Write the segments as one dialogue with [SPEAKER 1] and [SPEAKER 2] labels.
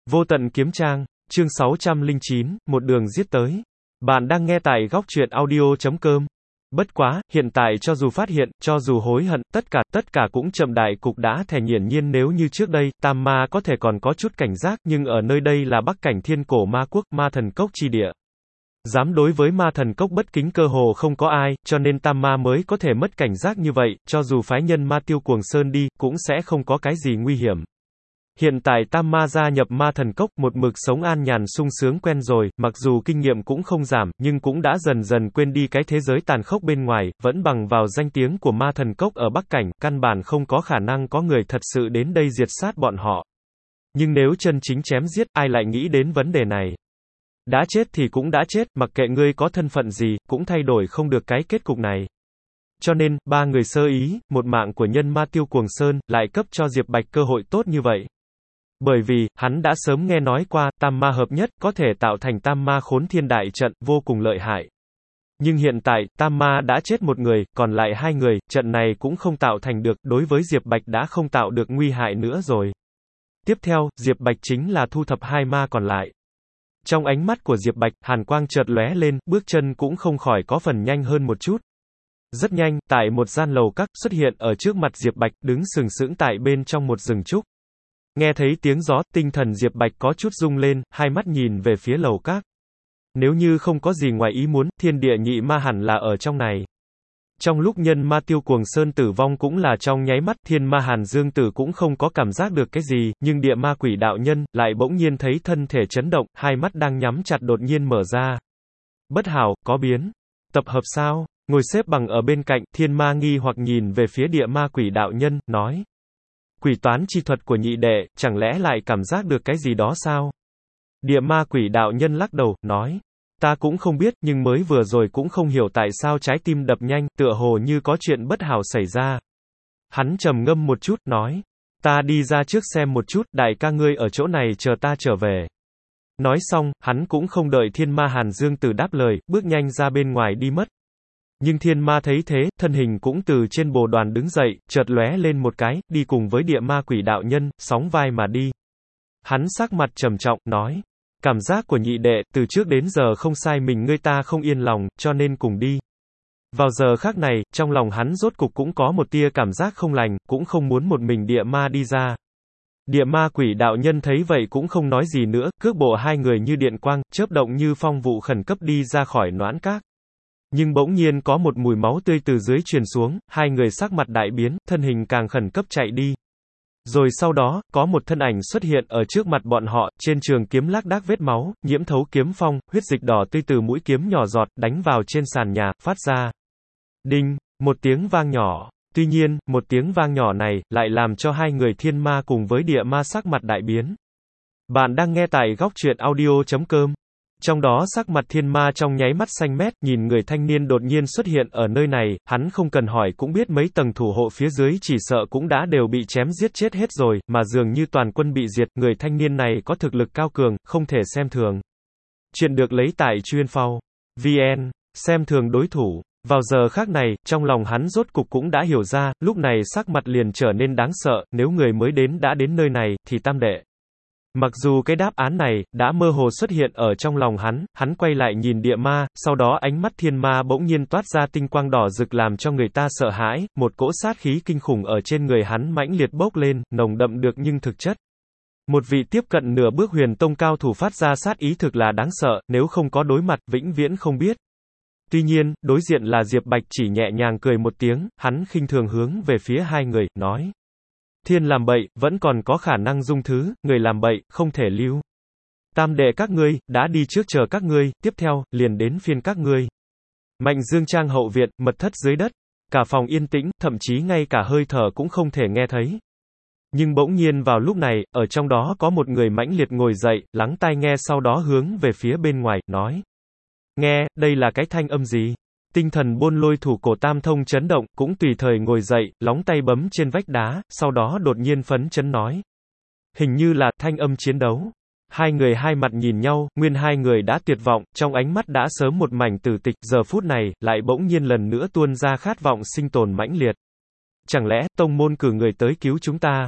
[SPEAKER 1] Vô tận kiếm trang, chương 609, một đường giết tới. Bạn đang nghe tại góc truyện audio.com. Bất quá, hiện tại cho dù phát hiện, cho dù hối hận, tất cả cũng chậm. Đại cục đã thẻ. Hiển nhiên nếu như trước đây, Tam Ma có thể còn có chút cảnh giác, nhưng ở nơi đây là Bắc cảnh Thiên Cổ Ma Quốc, Ma Thần Cốc chi địa. Dám đối với Ma Thần Cốc bất kính cơ hồ không có ai, cho nên Tam Ma mới có thể mất cảnh giác như vậy, cho dù phái nhân Ma Tiêu Cuồng Sơn đi, cũng sẽ không có cái gì nguy hiểm. Hiện tại Tam Ma gia nhập Ma Thần Cốc, một mực sống an nhàn sung sướng quen rồi, mặc dù kinh nghiệm cũng không giảm, nhưng cũng đã dần dần quên đi cái thế giới tàn khốc bên ngoài, vẫn bằng vào danh tiếng của Ma Thần Cốc ở Bắc cảnh, căn bản không có khả năng có người thật sự đến đây diệt sát bọn họ. Nhưng nếu chân chính chém giết, ai lại nghĩ đến vấn đề này? Đã chết thì cũng đã chết, mặc kệ ngươi có thân phận gì, cũng thay đổi không được cái kết cục này. Cho nên, ba người sơ ý, một mạng của nhân Ma Tiêu Cuồng Sơn, lại cấp cho Diệp Bạch cơ hội tốt như vậy. Bởi vì, hắn đã sớm nghe nói qua, Tam Ma hợp nhất, có thể tạo thành Tam Ma Khốn Thiên Đại Trận, vô cùng lợi hại. Nhưng hiện tại, Tam Ma đã chết một người, còn lại hai người, trận này cũng không tạo thành được, đối với Diệp Bạch đã không tạo được nguy hại nữa rồi. Tiếp theo, Diệp Bạch chính là thu thập hai ma còn lại. Trong ánh mắt của Diệp Bạch, hàn quang chợt lóe lên, bước chân cũng không khỏi có phần nhanh hơn một chút. Rất nhanh, tại một gian lầu các, xuất hiện ở trước mặt Diệp Bạch, đứng sừng sững tại bên trong một rừng trúc. Nghe thấy tiếng gió, tinh thần Diệp Bạch có chút rung lên, hai mắt nhìn về phía lầu các. Nếu như không có gì ngoài ý muốn, thiên địa nhị ma hẳn là ở trong này. Trong lúc nhân Ma Tiêu Cuồng Sơn tử vong cũng là trong nháy mắt, thiên ma Hàn Dương Tử cũng không có cảm giác được cái gì, nhưng địa ma quỷ đạo nhân, lại bỗng nhiên thấy thân thể chấn động, hai mắt đang nhắm chặt đột nhiên mở ra. Bất hảo, có biến. Tập hợp sao? Ngồi xếp bằng ở bên cạnh, thiên ma nghi hoặc nhìn về phía địa ma quỷ đạo nhân, nói. Quỷ toán chi thuật của nhị đệ, chẳng lẽ lại cảm giác được cái gì đó sao? Địa ma quỷ đạo nhân lắc đầu, nói. Ta cũng không biết, nhưng mới vừa rồi cũng không hiểu tại sao trái tim đập nhanh, tựa hồ như có chuyện bất hảo xảy ra. Hắn trầm ngâm một chút, nói. Ta đi ra trước xem một chút, đại ca ngươi ở chỗ này chờ ta trở về. Nói xong, hắn cũng không đợi thiên ma Hàn Dương Tử đáp lời, bước nhanh ra bên ngoài đi mất. Nhưng thiên ma thấy thế, thân hình cũng từ trên bồ đoàn đứng dậy, chợt lóe lên một cái, đi cùng với địa ma quỷ đạo nhân, sóng vai mà đi. Hắn sắc mặt trầm trọng, nói. Cảm giác của nhị đệ, từ trước đến giờ không sai mình ngươi ta không yên lòng, cho nên cùng đi. Vào giờ khác này, trong lòng hắn rốt cục cũng có một tia cảm giác không lành, cũng không muốn một mình địa ma đi ra. Địa ma quỷ đạo nhân thấy vậy cũng không nói gì nữa, cước bộ hai người như điện quang, chớp động như phong vụ khẩn cấp đi ra khỏi noãn các. Nhưng bỗng nhiên có một mùi máu tươi từ dưới truyền xuống, hai người sắc mặt đại biến, thân hình càng khẩn cấp chạy đi. Rồi sau đó, có một thân ảnh xuất hiện ở trước mặt bọn họ, trên trường kiếm lác đác vết máu, nhiễm thấu kiếm phong, huyết dịch đỏ tươi từ mũi kiếm nhỏ giọt, đánh vào trên sàn nhà, phát ra. Đinh, một tiếng vang nhỏ. Tuy nhiên, một tiếng vang nhỏ này, lại làm cho hai người thiên ma cùng với địa ma sắc mặt đại biến. Bạn đang nghe tại góc truyện audio.com. Trong đó sắc mặt thiên ma trong nháy mắt xanh mét, nhìn người thanh niên đột nhiên xuất hiện ở nơi này, hắn không cần hỏi cũng biết mấy tầng thủ hộ phía dưới chỉ sợ cũng đã đều bị chém giết chết hết rồi, mà dường như toàn quân bị diệt, người thanh niên này có thực lực cao cường, không thể xem thường. Chuyện được lấy tại chuyên phao VN, xem thường đối thủ. Vào giờ khác này, trong lòng hắn rốt cục cũng đã hiểu ra, lúc này sắc mặt liền trở nên đáng sợ, nếu người mới đến đã đến nơi này, thì tam đệ. Mặc dù cái đáp án này, đã mơ hồ xuất hiện ở trong lòng hắn quay lại nhìn địa ma, sau đó ánh mắt thiên ma bỗng nhiên toát ra tinh quang đỏ rực làm cho người ta sợ hãi, một cỗ sát khí kinh khủng ở trên người hắn mãnh liệt bốc lên, nồng đậm được nhưng thực chất. Một vị tiếp cận nửa bước huyền tông cao thủ phát ra sát ý thực là đáng sợ, nếu không có đối mặt, vĩnh viễn không biết. Tuy nhiên, đối diện là Diệp Bạch chỉ nhẹ nhàng cười một tiếng, hắn khinh thường hướng về phía hai người, nói. Thiên làm bậy, vẫn còn có khả năng dung thứ, người làm bậy, không thể lưu. Tam đệ các ngươi, đã đi trước chờ các ngươi, tiếp theo, liền đến phiên các ngươi. Mạnh Dương Trang hậu viện, mật thất dưới đất. Cả phòng yên tĩnh, thậm chí ngay cả hơi thở cũng không thể nghe thấy. Nhưng bỗng nhiên vào lúc này, ở trong đó có một người mãnh liệt ngồi dậy, lắng tai nghe sau đó hướng về phía bên ngoài, nói. Nghe, đây là cái thanh âm gì? Tinh thần Buôn Lôi thủ cổ Tam Thông chấn động, cũng tùy thời ngồi dậy, lóng tay bấm trên vách đá, sau đó đột nhiên phấn chấn nói. Hình như là thanh âm chiến đấu. Hai người hai mặt nhìn nhau, nguyên hai người đã tuyệt vọng, trong ánh mắt đã sớm một mảnh tử tịch, giờ phút này, lại bỗng nhiên lần nữa tuôn ra khát vọng sinh tồn mãnh liệt. Chẳng lẽ, tông môn cử người tới cứu chúng ta?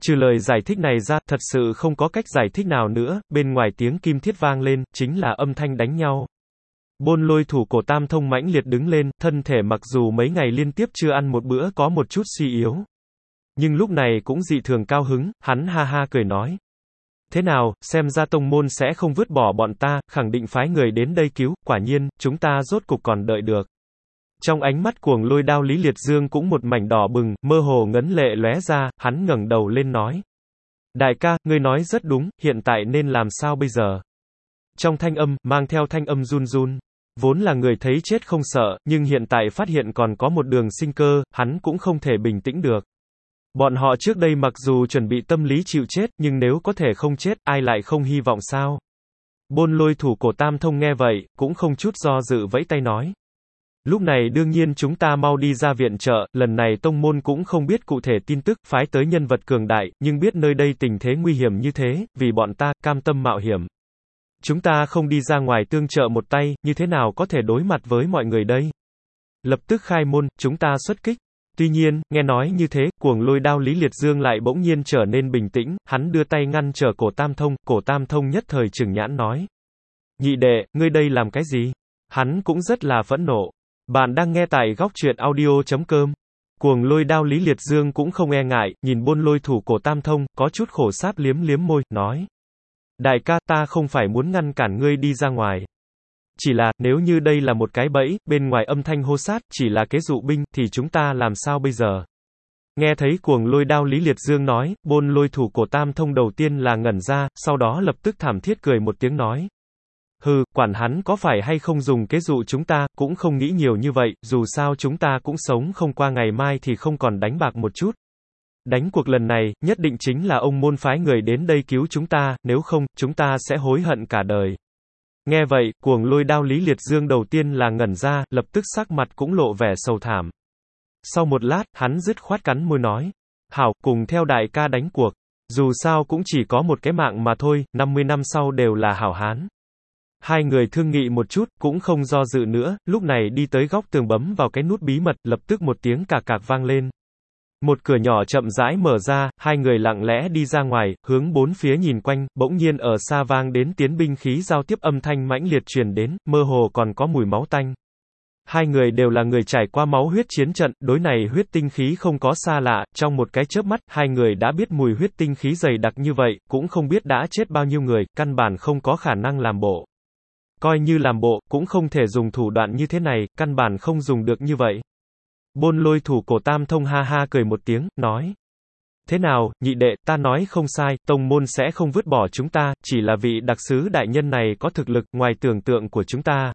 [SPEAKER 1] Trừ lời giải thích này ra, thật sự không có cách giải thích nào nữa, bên ngoài tiếng kim thiết vang lên, chính là âm thanh đánh nhau. Bôn Lôi thủ cổ Tam Thông mãnh liệt đứng lên, thân thể mặc dù mấy ngày liên tiếp chưa ăn một bữa có một chút suy yếu. Nhưng lúc này cũng dị thường cao hứng, hắn ha ha cười nói. Thế nào, xem ra tông môn sẽ không vứt bỏ bọn ta, khẳng định phái người đến đây cứu, quả nhiên, chúng ta rốt cục còn đợi được. Trong ánh mắt cuồng lôi đao Lý Liệt Dương cũng một mảnh đỏ bừng, mơ hồ ngấn lệ lóe ra, hắn ngẩng đầu lên nói. Đại ca, ngươi nói rất đúng, hiện tại nên làm sao bây giờ? Trong thanh âm, mang theo thanh âm run run. Vốn là người thấy chết không sợ, nhưng hiện tại phát hiện còn có một đường sinh cơ, hắn cũng không thể bình tĩnh được. Bọn họ trước đây mặc dù chuẩn bị tâm lý chịu chết, nhưng nếu có thể không chết, ai lại không hy vọng sao? Bôn Lôi thủ cổ Tam Thông nghe vậy, cũng không chút do dự vẫy tay nói. Lúc này đương nhiên chúng ta mau đi ra viện trợ, lần này tông môn cũng không biết cụ thể tin tức, phái tới nhân vật cường đại, nhưng biết nơi đây tình thế nguy hiểm như thế, vì bọn ta, cam tâm mạo hiểm. Chúng ta không đi ra ngoài tương trợ một tay, như thế nào có thể đối mặt với mọi người đây? Lập tức khai môn, chúng ta xuất kích. Tuy nhiên, nghe nói như thế, cuồng lôi đao Lý Liệt Dương lại bỗng nhiên trở nên bình tĩnh, hắn đưa tay ngăn trở cổ Tam Thông nhất thời trừng nhãn nói. Nhị đệ, ngươi đây làm cái gì? Hắn cũng rất là phẫn nộ. Bạn đang nghe tại góc truyện audio.com. Cuồng lôi đao Lý Liệt Dương cũng không e ngại, nhìn Bôn Lôi thủ cổ Tam Thông, có chút khổ sáp liếm môi, nói. Đại ca, ta không phải muốn ngăn cản ngươi đi ra ngoài. Chỉ là, nếu như đây là một cái bẫy, bên ngoài âm thanh hô sát, chỉ là kế dụ binh, thì chúng ta làm sao bây giờ? Nghe thấy cuồng lôi đao Lý Liệt Dương nói, Bôn Lôi thủ cổ Tam Thông đầu tiên là ngẩn ra, sau đó lập tức thảm thiết cười một tiếng nói. Hừ, quản hắn có phải hay không dùng kế dụ chúng ta, cũng không nghĩ nhiều như vậy, dù sao chúng ta cũng sống không qua ngày mai thì không còn đánh bạc một chút. Đánh cuộc lần này, nhất định chính là ông môn phái người đến đây cứu chúng ta, nếu không, chúng ta sẽ hối hận cả đời. Nghe vậy, cuồng lôi đao Lý Liệt Dương đầu tiên là ngẩn ra, lập tức sắc mặt cũng lộ vẻ sầu thảm. Sau một lát, hắn dứt khoát cắn môi nói. Hảo, cùng theo đại ca đánh cuộc. Dù sao cũng chỉ có một cái mạng mà thôi, 50 năm sau đều là hảo hán. Hai người thương nghị một chút, cũng không do dự nữa, lúc này đi tới góc tường bấm vào cái nút bí mật, lập tức một tiếng cạc cạc vang lên. Một cửa nhỏ chậm rãi mở ra, hai người lặng lẽ đi ra ngoài, hướng bốn phía nhìn quanh, bỗng nhiên ở xa vang đến tiếng binh khí giao tiếp âm thanh mãnh liệt truyền đến, mơ hồ còn có mùi máu tanh. Hai người đều là người trải qua máu huyết chiến trận, đối này huyết tinh khí không có xa lạ, trong một cái chớp mắt, hai người đã biết mùi huyết tinh khí dày đặc như vậy, cũng không biết đã chết bao nhiêu người, căn bản không có khả năng làm bộ. Coi như làm bộ, cũng không thể dùng thủ đoạn như thế này, căn bản không dùng được như vậy. Bôn Lôi thủ cổ Tam Thông ha ha cười một tiếng, nói. Thế nào, nhị đệ, ta nói không sai, tông môn sẽ không vứt bỏ chúng ta, chỉ là vị đặc sứ đại nhân này có thực lực, ngoài tưởng tượng của chúng ta.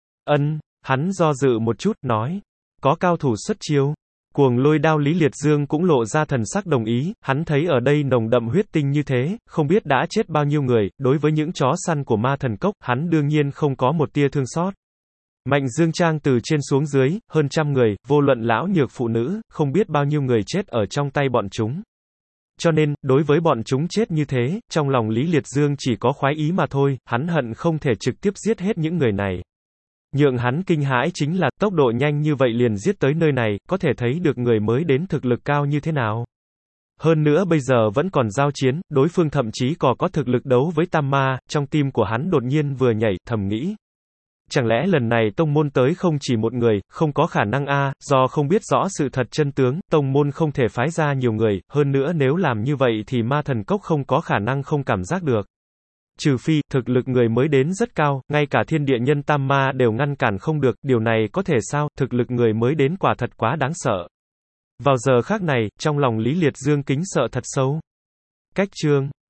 [SPEAKER 1] Hắn do dự một chút, nói. Có cao thủ xuất chiêu. Cuồng lôi đao Lý Liệt Dương cũng lộ ra thần sắc đồng ý, hắn thấy ở đây nồng đậm huyết tinh như thế, không biết đã chết bao nhiêu người, đối với những chó săn của ma thần cốc, hắn đương nhiên không có một tia thương xót. Mạnh Dương Trang từ trên xuống dưới, hơn trăm người, vô luận lão nhược phụ nữ, không biết bao nhiêu người chết ở trong tay bọn chúng. Cho nên, đối với bọn chúng chết như thế, trong lòng Lý Liệt Dương chỉ có khoái ý mà thôi, hắn hận không thể trực tiếp giết hết những người này. Nhượng hắn kinh hãi chính là, tốc độ nhanh như vậy liền giết tới nơi này, có thể thấy được người mới đến thực lực cao như thế nào. Hơn nữa bây giờ vẫn còn giao chiến, đối phương thậm chí còn có thực lực đấu với Tam Ma, trong tim của hắn đột nhiên vừa nhảy, thầm nghĩ. Chẳng lẽ lần này tông môn tới không chỉ một người, không có khả năng do không biết rõ sự thật chân tướng, tông môn không thể phái ra nhiều người, hơn nữa nếu làm như vậy thì ma thần cốc không có khả năng không cảm giác được. Trừ phi, thực lực người mới đến rất cao, ngay cả thiên địa nhân Tam Ma đều ngăn cản không được, điều này có thể sao, thực lực người mới đến quả thật quá đáng sợ. Vào giờ khác này, trong lòng Lý Liệt Dương kính sợ thật sâu. Cách chương